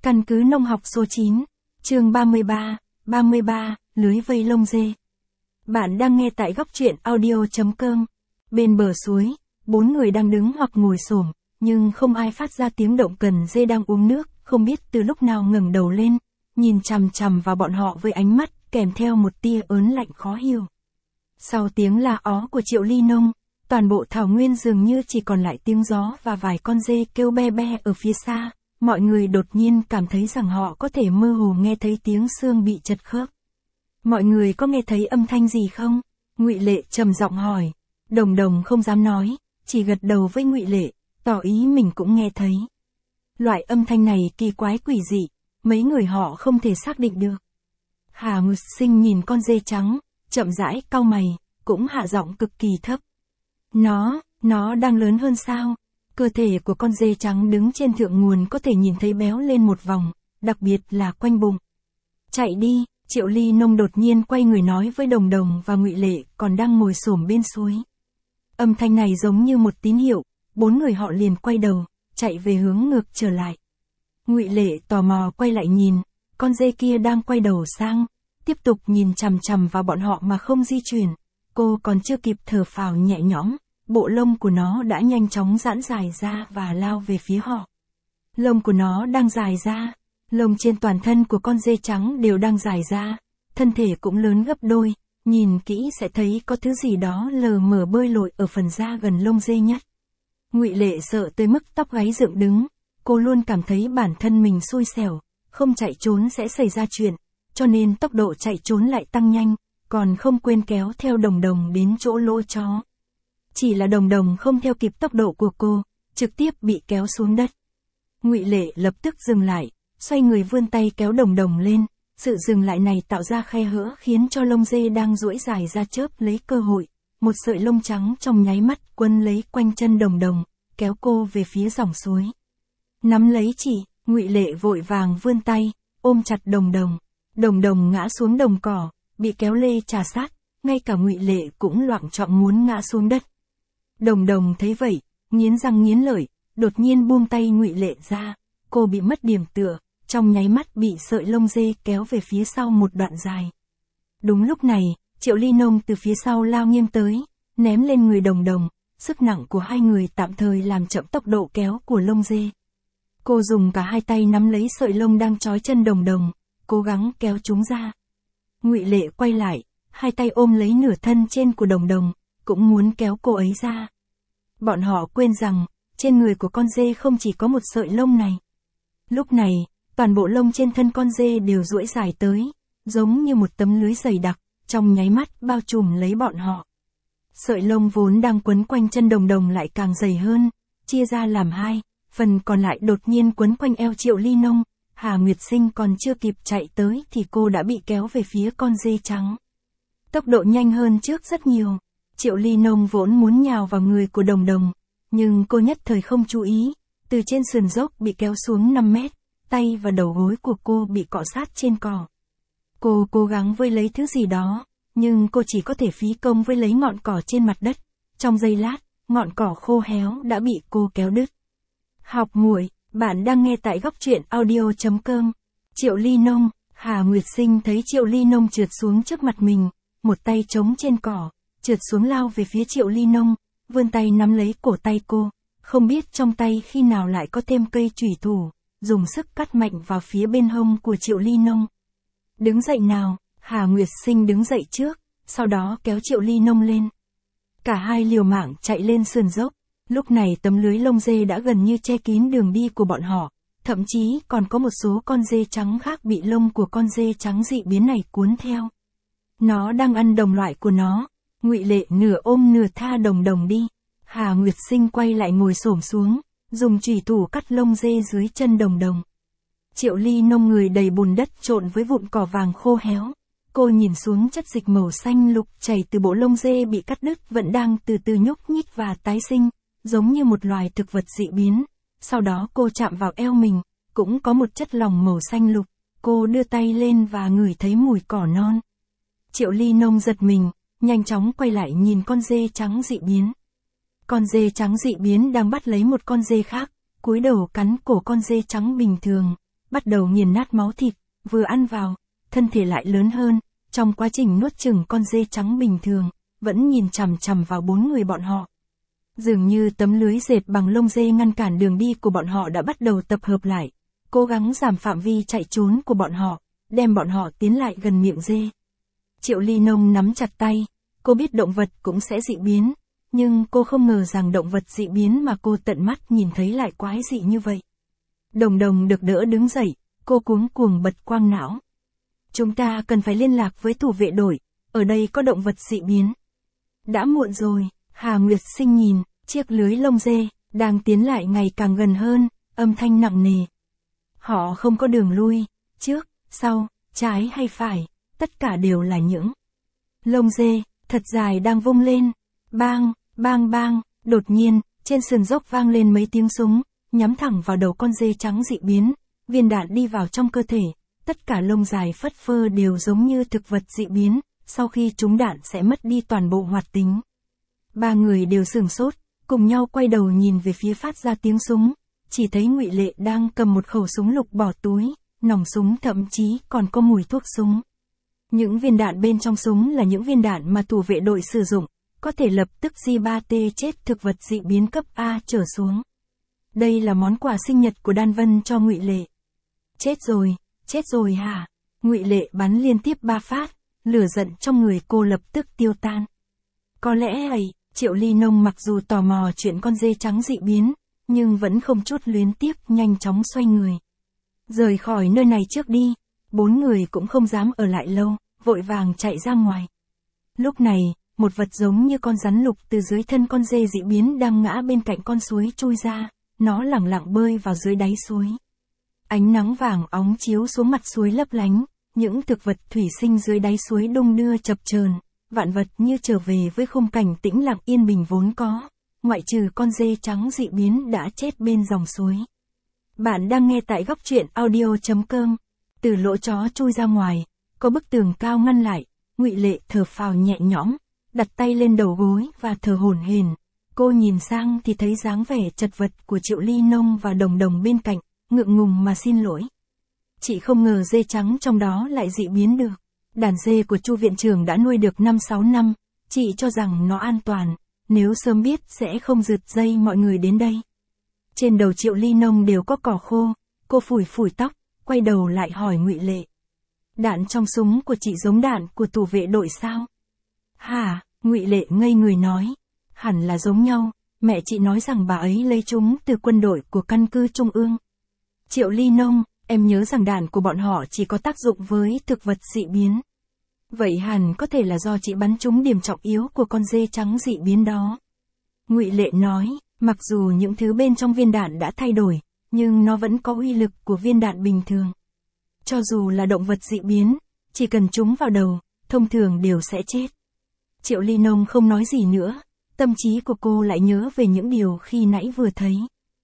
Căn cứ nông học số 9, chương 33, lưới vây lông dê. Bạn đang nghe tại góc truyện audio.com. Bên bờ suối, 4 người đang đứng hoặc ngồi xổm, nhưng không ai phát ra tiếng động. Cần dê đang uống nước, không biết từ lúc nào ngẩng đầu lên, nhìn chằm chằm vào bọn họ với ánh mắt kèm theo một tia ớn lạnh khó hiểu. Sau tiếng la ó của Triệu Ly Nông, toàn bộ thảo nguyên dường như chỉ còn lại tiếng gió và vài con dê kêu be be ở phía xa. Mọi người đột nhiên cảm thấy rằng họ có thể mơ hồ nghe thấy tiếng xương bị chật khớp. Mọi người có nghe thấy âm thanh gì không? Ngụy Lệ trầm giọng hỏi. Đồng Đồng không dám nói, chỉ gật đầu với Ngụy Lệ, tỏ ý mình cũng nghe thấy. Loại âm thanh này kỳ quái quỷ dị, mấy người họ không thể xác định được. Hà Nguyệt Sinh nhìn con dê trắng, chậm rãi cau mày, cũng hạ giọng cực kỳ thấp. Nó đang lớn hơn sao? Cơ thể của con dê trắng đứng trên thượng nguồn có thể nhìn thấy béo lên một vòng, đặc biệt là quanh bụng. Chạy đi, Triệu Ly Nông đột nhiên quay người nói với Đồng Đồng và Ngụy Lệ còn đang ngồi xổm bên suối. Âm thanh này giống như một tín hiệu, 4 người họ liền quay đầu, chạy về hướng ngược trở lại. Ngụy Lệ tò mò quay lại nhìn, con dê kia đang quay đầu sang, tiếp tục nhìn chằm chằm vào bọn họ mà không di chuyển. Cô còn chưa kịp thở phào nhẹ nhõm, bộ lông của nó đã nhanh chóng giãn dài ra và lao về phía họ. Lông của nó đang dài ra, lông trên toàn thân của con dê trắng đều đang dài ra, thân thể cũng lớn gấp đôi, nhìn kỹ sẽ thấy có thứ gì đó lờ mờ bơi lội ở phần da gần lông dê nhất. Ngụy Lệ sợ tới mức tóc gáy dựng đứng, cô luôn cảm thấy bản thân mình xui xẻo, không chạy trốn sẽ xảy ra chuyện, cho nên tốc độ chạy trốn lại tăng nhanh, còn không quên kéo theo Đồng Đồng đến chỗ lỗ chó. Chỉ là Đồng Đồng không theo kịp tốc độ của cô, trực tiếp bị kéo xuống đất. Ngụy Lệ lập tức dừng lại, xoay người vươn tay kéo Đồng Đồng lên, sự dừng lại này tạo ra khe hở khiến cho lông dê đang duỗi dài ra chớp lấy cơ hội, một sợi lông trắng trong nháy mắt quấn lấy quanh chân Đồng Đồng, kéo cô về phía dòng suối. Nắm lấy chỉ, Ngụy Lệ vội vàng vươn tay, ôm chặt Đồng Đồng. Đồng Đồng ngã xuống đồng cỏ, bị kéo lê trà sát, ngay cả Ngụy Lệ cũng loạng choạng muốn ngã xuống đất. Đồng Đồng thấy vậy, nghiến răng nghiến lợi, đột nhiên buông tay Ngụy Lệ ra, cô bị mất điểm tựa, trong nháy mắt bị sợi lông dê kéo về phía sau một đoạn dài. Đúng lúc này, Triệu Ly Nông từ phía sau lao nghiêng tới, ném lên người Đồng Đồng, sức nặng của hai người tạm thời làm chậm tốc độ kéo của lông dê. Cô dùng cả hai tay nắm lấy sợi lông đang trói chân Đồng Đồng, cố gắng kéo chúng ra. Ngụy Lệ quay lại, hai tay ôm lấy nửa thân trên của Đồng Đồng, cũng muốn kéo cô ấy ra. Bọn họ quên rằng, trên người của con dê không chỉ có một sợi lông này. Lúc này, toàn bộ lông trên thân con dê đều duỗi dài tới, giống như một tấm lưới dày đặc, trong nháy mắt bao trùm lấy bọn họ. Sợi lông vốn đang quấn quanh chân Đồng Đồng lại càng dày hơn, chia ra làm hai, phần còn lại đột nhiên quấn quanh eo Triệu Ly Nông. Hà Nguyệt Sinh còn chưa kịp chạy tới thì cô đã bị kéo về phía con dê trắng. Tốc độ nhanh hơn trước rất nhiều. Triệu Ly Nông vốn muốn nhào vào người của Đồng Đồng, nhưng cô nhất thời không chú ý, từ trên sườn dốc bị kéo xuống 5 mét, tay và đầu gối của cô bị cọ sát trên cỏ. Cô cố gắng vây lấy thứ gì đó, nhưng cô chỉ có thể phí công với lấy ngọn cỏ trên mặt đất. Trong giây lát, ngọn cỏ khô héo đã bị cô kéo đứt. Học muội, bạn đang nghe tại góc truyện audio.com. Triệu Ly Nông, Hà Nguyệt Sinh thấy Triệu Ly Nông trượt xuống trước mặt mình, một tay chống trên cỏ, trượt xuống lao về phía Triệu Ly Nông, vươn tay nắm lấy cổ tay cô, không biết trong tay khi nào lại có thêm cây chủy thủ, dùng sức cắt mạnh vào phía bên hông của Triệu Ly Nông. Đứng dậy nào, Hà Nguyệt Sinh đứng dậy trước, sau đó kéo Triệu Ly Nông lên. Cả hai liều mạng chạy lên sườn dốc. Lúc này tấm lưới lông dê đã gần như che kín đường đi của bọn họ, thậm chí còn có một số con dê trắng khác bị lông của con dê trắng dị biến này cuốn theo. Nó đang ăn đồng loại của nó. Ngụy Lệ nửa ôm nửa tha Đồng Đồng đi. Hà Nguyệt Sinh quay lại ngồi xổm xuống, dùng chủy thủ cắt lông dê dưới chân Đồng Đồng. Triệu Ly Nông người đầy bùn đất trộn với vụn cỏ vàng khô héo. Cô nhìn xuống chất dịch màu xanh lục chảy từ bộ lông dê bị cắt đứt vẫn đang từ từ nhúc nhích và tái sinh, giống như một loài thực vật dị biến. Sau đó cô chạm vào eo mình, cũng có một chất lỏng màu xanh lục. Cô đưa tay lên và ngửi thấy mùi cỏ non. Triệu Ly Nông giật mình, nhanh chóng quay lại nhìn con dê trắng dị biến. Con dê trắng dị biến đang bắt lấy một con dê khác, cúi đầu cắn cổ con dê trắng bình thường. bắt đầu nghiền nát máu thịt, vừa ăn vào, thân thể lại lớn hơn, trong quá trình nuốt chửng con dê trắng bình thường, vẫn nhìn chằm chằm vào 4 người bọn họ. Dường như tấm lưới dệt bằng lông dê ngăn cản đường đi của bọn họ đã bắt đầu tập hợp lại, cố gắng giảm phạm vi chạy trốn của bọn họ, đem bọn họ tiến lại gần miệng dê. Triệu Ly Nông nắm chặt tay, cô biết động vật cũng sẽ dị biến, nhưng cô không ngờ rằng động vật dị biến mà cô tận mắt nhìn thấy lại quái dị như vậy. Đồng Đồng được đỡ đứng dậy, cô cuống cuồng bật quang não. Chúng ta cần phải liên lạc với thủ vệ đội, ở đây có động vật dị biến. Đã muộn rồi, Hà Nguyệt Sinh nhìn, chiếc lưới lông dê, đang tiến lại ngày càng gần hơn, âm thanh nặng nề. Họ không có đường lui, trước, sau, trái hay phải, tất cả đều là những lông dê, thật dài đang vung lên. Bang, bang bang, đột nhiên, trên sườn dốc vang lên mấy tiếng súng, nhắm thẳng vào đầu con dê trắng dị biến, viên đạn đi vào trong cơ thể, tất cả lông dài phất phơ đều giống như thực vật dị biến, sau khi trúng đạn sẽ mất đi toàn bộ hoạt tính. 3 người đều sửng sốt, cùng nhau quay đầu nhìn về phía phát ra tiếng súng, chỉ thấy Ngụy Lệ đang cầm một khẩu súng lục bỏ túi, nòng súng thậm chí còn có mùi thuốc súng. Những viên đạn bên trong súng là những viên đạn mà thủ vệ đội sử dụng, có thể lập tức G3T chết thực vật dị biến cấp A trở xuống. Đây là món quà sinh nhật của Đan Vân cho Ngụy Lệ. Chết rồi hả? Ngụy Lệ bắn liên tiếp 3 phát, lửa giận trong người cô lập tức tiêu tan. Có lẽ ấy, Triệu Ly Nông mặc dù tò mò chuyện con dê trắng dị biến, nhưng vẫn không chút luyến tiếc nhanh chóng xoay người. Rời khỏi nơi này trước đi, 4 người cũng không dám ở lại lâu, vội vàng chạy ra ngoài. Lúc này, một vật giống như con rắn lục từ dưới thân con dê dị biến đang ngã bên cạnh con suối chui ra, nó lẳng lặng bơi vào dưới đáy suối. Ánh nắng vàng óng chiếu xuống mặt suối lấp lánh, những thực vật thủy sinh dưới đáy suối đung đưa chập chờn, vạn vật như trở về với khung cảnh tĩnh lặng yên bình vốn có, ngoại trừ con dê trắng dị biến đã chết bên dòng suối. Bạn đang nghe tại góc truyện audio.com. Từ lỗ chó chui ra ngoài, có bức tường cao ngăn lại, Ngụy Lệ thở phào nhẹ nhõm, đặt tay lên đầu gối và thở hổn hển. Cô nhìn sang thì thấy dáng vẻ chật vật của Triệu Ly Nông và Đồng Đồng bên cạnh, ngượng ngùng mà xin lỗi. Chị không ngờ dê trắng trong đó lại dị biến được. Đàn dê của Chu viện trưởng đã nuôi được 5-6 năm, chị cho rằng nó an toàn, nếu sớm biết sẽ không rượt dây mọi người đến đây. Trên đầu Triệu Ly Nông đều có cỏ khô, cô phủi phủi tóc, quay đầu lại hỏi Ngụy Lệ. Đạn trong súng của chị giống đạn của thủ vệ đội sao? Hả? Ngụy Lệ ngây người nói. Hẳn là giống nhau, mẹ chị nói rằng bà ấy lấy chúng từ quân đội của căn cứ Trung ương. Triệu Ly Nông, em nhớ rằng đạn của bọn họ chỉ có tác dụng với thực vật dị biến. Vậy hẳn có thể là do chị bắn trúng điểm trọng yếu của con dê trắng dị biến đó. Ngụy Lệ nói, mặc dù những thứ bên trong viên đạn đã thay đổi, nhưng nó vẫn có uy lực của viên đạn bình thường. Cho dù là động vật dị biến, chỉ cần trúng vào đầu, thông thường đều sẽ chết. Triệu Ly Nông không nói gì nữa, tâm trí của cô lại nhớ về những điều khi nãy vừa thấy.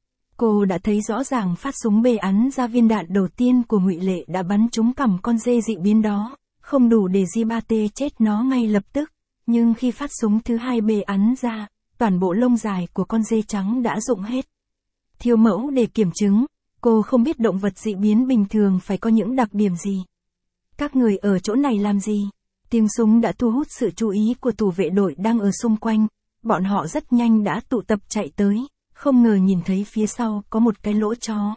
Cô đã thấy rõ ràng phát súng bê ắn ra viên đạn đầu tiên của Ngụy Lệ đã bắn trúng cằm con dê dị biến đó, không đủ để G3T chết nó ngay lập tức, nhưng khi phát súng thứ hai bê ắn ra, toàn bộ lông dài của con dê trắng đã rụng hết. Thiếu mẫu để kiểm chứng, cô không biết động vật dị biến bình thường phải có những đặc điểm gì. Các người ở chỗ này làm gì? Tiếng súng đã thu hút sự chú ý của thủ vệ đội đang ở xung quanh, bọn họ rất nhanh đã tụ tập chạy tới, không ngờ nhìn thấy phía sau có một cái lỗ chó.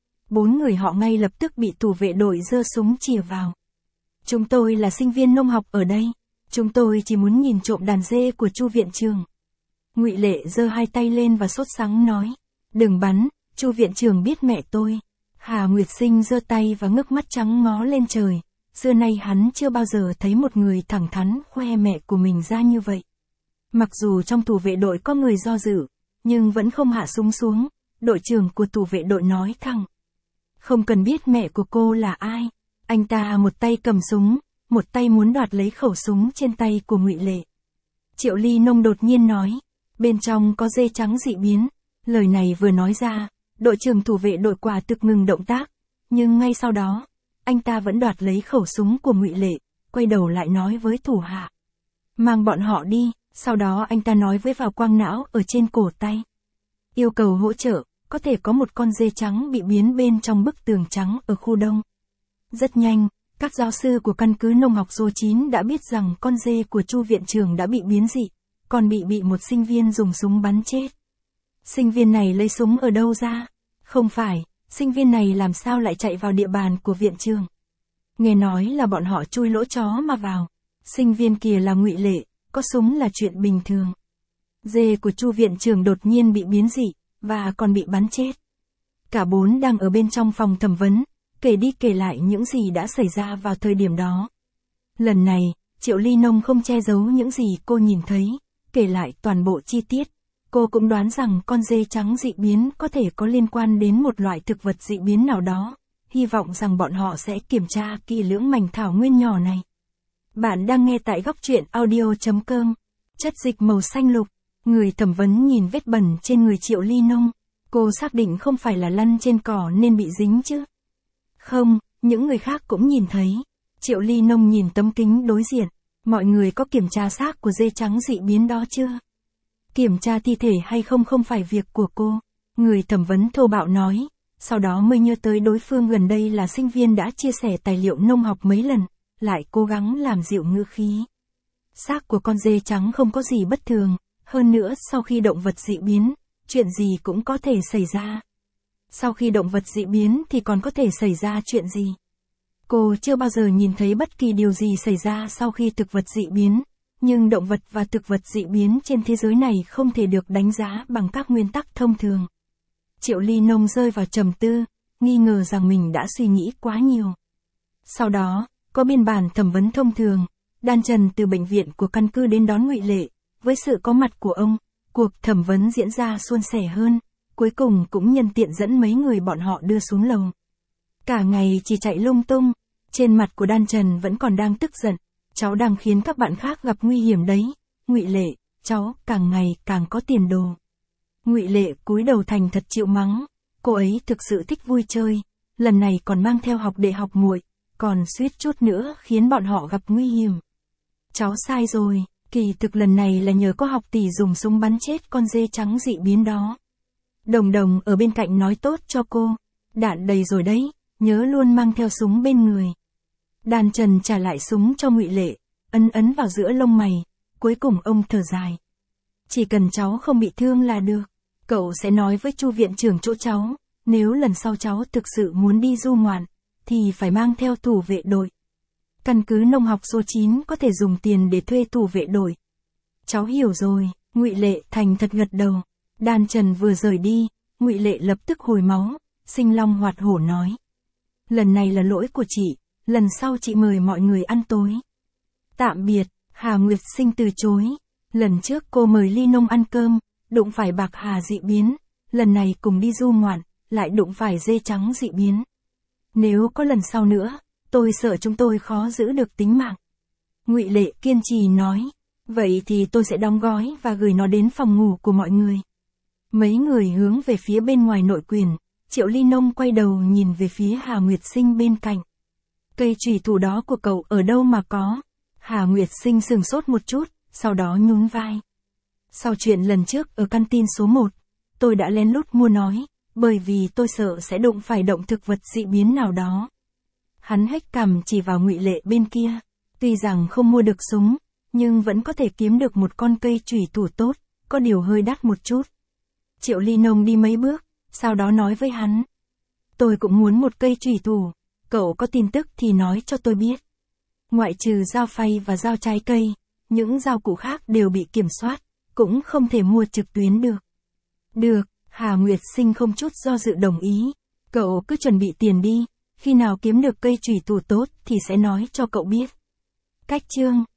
4 người họ ngay lập tức bị thủ vệ đội giơ súng chĩa vào. Chúng tôi là sinh viên nông học ở đây, chúng tôi chỉ muốn nhìn trộm đàn dê của Chu viện trưởng. Ngụy Lệ giơ hai tay lên và sốt sắng nói, đừng bắn, Chu viện trưởng biết mẹ tôi. Hà Nguyệt Sinh giơ tay và ngước mắt trắng ngó lên trời, xưa nay hắn chưa bao giờ thấy một người thẳng thắn khoe mẹ của mình ra như vậy. Mặc dù trong thủ vệ đội có người do dự, nhưng vẫn không hạ súng xuống, đội trưởng của thủ vệ đội nói thẳng. Không cần biết mẹ của cô là ai. Anh ta một tay cầm súng, một tay muốn đoạt lấy khẩu súng trên tay của Ngụy Lệ. Triệu Ly Nông đột nhiên nói, bên trong có dê trắng dị biến. Lời này vừa nói ra, đội trưởng thủ vệ đội quả thực ngừng động tác, nhưng ngay sau đó, anh ta vẫn đoạt lấy khẩu súng của Ngụy Lệ, quay đầu lại nói với thủ hạ. Mang bọn họ đi, sau đó anh ta nói với vào quang não ở trên cổ tay. Yêu cầu hỗ trợ, có thể có một con dê trắng bị biến bên trong bức tường trắng ở khu đông. Rất nhanh, các giáo sư của căn cứ nông học số 9 đã biết rằng con dê của Chu viện trưởng đã bị biến dị, còn bị một sinh viên dùng súng bắn chết. Sinh viên này lấy súng ở đâu ra? Không phải, sinh viên này làm sao lại chạy vào địa bàn của viện trưởng? Nghe nói là bọn họ chui lỗ chó mà vào. Sinh viên kia là Ngụy Lệ, có súng là chuyện bình thường. Dê của Chu viện trưởng đột nhiên bị biến dị, và còn bị bắn chết. Cả bốn đang ở bên trong phòng thẩm vấn, kể đi kể lại những gì đã xảy ra vào thời điểm đó. Lần này, Triệu Ly Nông không che giấu những gì cô nhìn thấy, kể lại toàn bộ chi tiết. Cô cũng đoán rằng con dê trắng dị biến có thể có liên quan đến một loại thực vật dị biến nào đó, hy vọng rằng bọn họ sẽ kiểm tra kỹ lưỡng mảnh thảo nguyên nhỏ này. Bạn đang nghe tại góc truyện audio.com. Chất dịch màu xanh lục. Người thẩm vấn nhìn vết bẩn trên người Triệu Ly Nông. Cô xác định không phải là lăn trên cỏ nên bị dính chứ. Không, những người khác cũng nhìn thấy. Triệu Ly Nông nhìn tấm kính đối diện. Mọi người có kiểm tra xác của dê trắng dị biến đó chưa? Kiểm tra thi thể hay không không phải việc của cô. Người thẩm vấn thô bạo nói. Sau đó mới nhớ tới đối phương gần đây là sinh viên đã chia sẻ tài liệu nông học mấy lần, lại cố gắng làm dịu ngữ khí. Xác của con dê trắng không có gì bất thường, hơn nữa sau khi động vật dị biến, chuyện gì cũng có thể xảy ra. Sau khi động vật dị biến thì còn có thể xảy ra chuyện gì? Cô chưa bao giờ nhìn thấy bất kỳ điều gì xảy ra sau khi thực vật dị biến, nhưng động vật và thực vật dị biến trên thế giới này không thể được đánh giá bằng các nguyên tắc thông thường. Triệu Ly Nông rơi vào trầm tư, nghi ngờ rằng mình đã suy nghĩ quá nhiều. Sau đó, có biên bản thẩm vấn thông thường, Đan Trần từ bệnh viện của căn cứ đến đón Ngụy Lệ, với sự có mặt của ông, cuộc thẩm vấn diễn ra suôn sẻ hơn, cuối cùng cũng nhân tiện dẫn mấy người bọn họ đưa xuống lầu. Cả ngày chỉ chạy lung tung, trên mặt của Đan Trần vẫn còn đang tức giận, cháu đang khiến các bạn khác gặp nguy hiểm đấy, Ngụy Lệ, cháu càng ngày càng có tiền đồ. Ngụy Lệ cúi đầu thành thật chịu mắng, cô ấy thực sự thích vui chơi, lần này còn mang theo học đệ học muội, còn suýt chút nữa khiến bọn họ gặp nguy hiểm. Cháu sai rồi, kỳ thực lần này là nhờ có học tỷ dùng súng bắn chết con dê trắng dị biến đó. Đồng Đồng ở bên cạnh nói tốt cho cô, đạn đầy rồi đấy, nhớ luôn mang theo súng bên người. Đan Trần trả lại súng cho Ngụy Lệ, ấn vào giữa lông mày, cuối cùng ông thở dài. Chỉ cần cháu không bị thương là được, cậu sẽ nói với Chu viện trưởng chỗ cháu, nếu lần sau cháu thực sự muốn đi du ngoạn, thì phải mang theo thủ vệ đội. Căn cứ nông học số 9 có thể dùng tiền để thuê thủ vệ đội. Cháu hiểu rồi, Ngụy Lệ thành thật gật đầu. Đan Trần vừa rời đi, Ngụy Lệ lập tức hồi máu, sinh long hoạt hổ nói. Lần này là lỗi của chị, lần sau chị mời mọi người ăn tối. Tạm biệt, Hà Nguyệt Sinh từ chối. Lần trước cô mời Ly Nông ăn cơm, đụng phải Bạc Hà dị biến, lần này cùng đi du ngoạn, lại đụng phải dê trắng dị biến. Nếu có lần sau nữa, tôi sợ chúng tôi khó giữ được tính mạng. Ngụy Lệ kiên trì nói, vậy thì tôi sẽ đóng gói và gửi nó đến phòng ngủ của mọi người. Mấy người hướng về phía bên ngoài nội quyền, Triệu Ly Nông quay đầu nhìn về phía Hà Nguyệt Sinh bên cạnh. Cây chùy thủ đó của cậu ở đâu mà có? Hà Nguyệt Sinh sửng sốt một chút, sau đó nhún vai. Sau chuyện lần trước ở căn tin số 1, tôi đã lén lút mua nói, bởi vì tôi sợ sẽ đụng phải động thực vật dị biến nào đó. Hắn hếch cằm chỉ vào Ngụy Lệ bên kia, tuy rằng không mua được súng, nhưng vẫn có thể kiếm được một con cây chùy thủ tốt, có điều hơi đắt một chút. Triệu Ly Nông đi mấy bước, sau đó nói với hắn. Tôi cũng muốn một cây chùy thủ, cậu có tin tức thì nói cho tôi biết. Ngoại trừ dao phay và dao trái cây, những dao cụ khác đều bị kiểm soát, cũng không thể mua trực tuyến được. Được, Hà Nguyệt Sinh không chút do dự đồng ý. Cậu cứ chuẩn bị tiền đi, khi nào kiếm được cây chùy thủ tốt thì sẽ nói cho cậu biết. Cách chương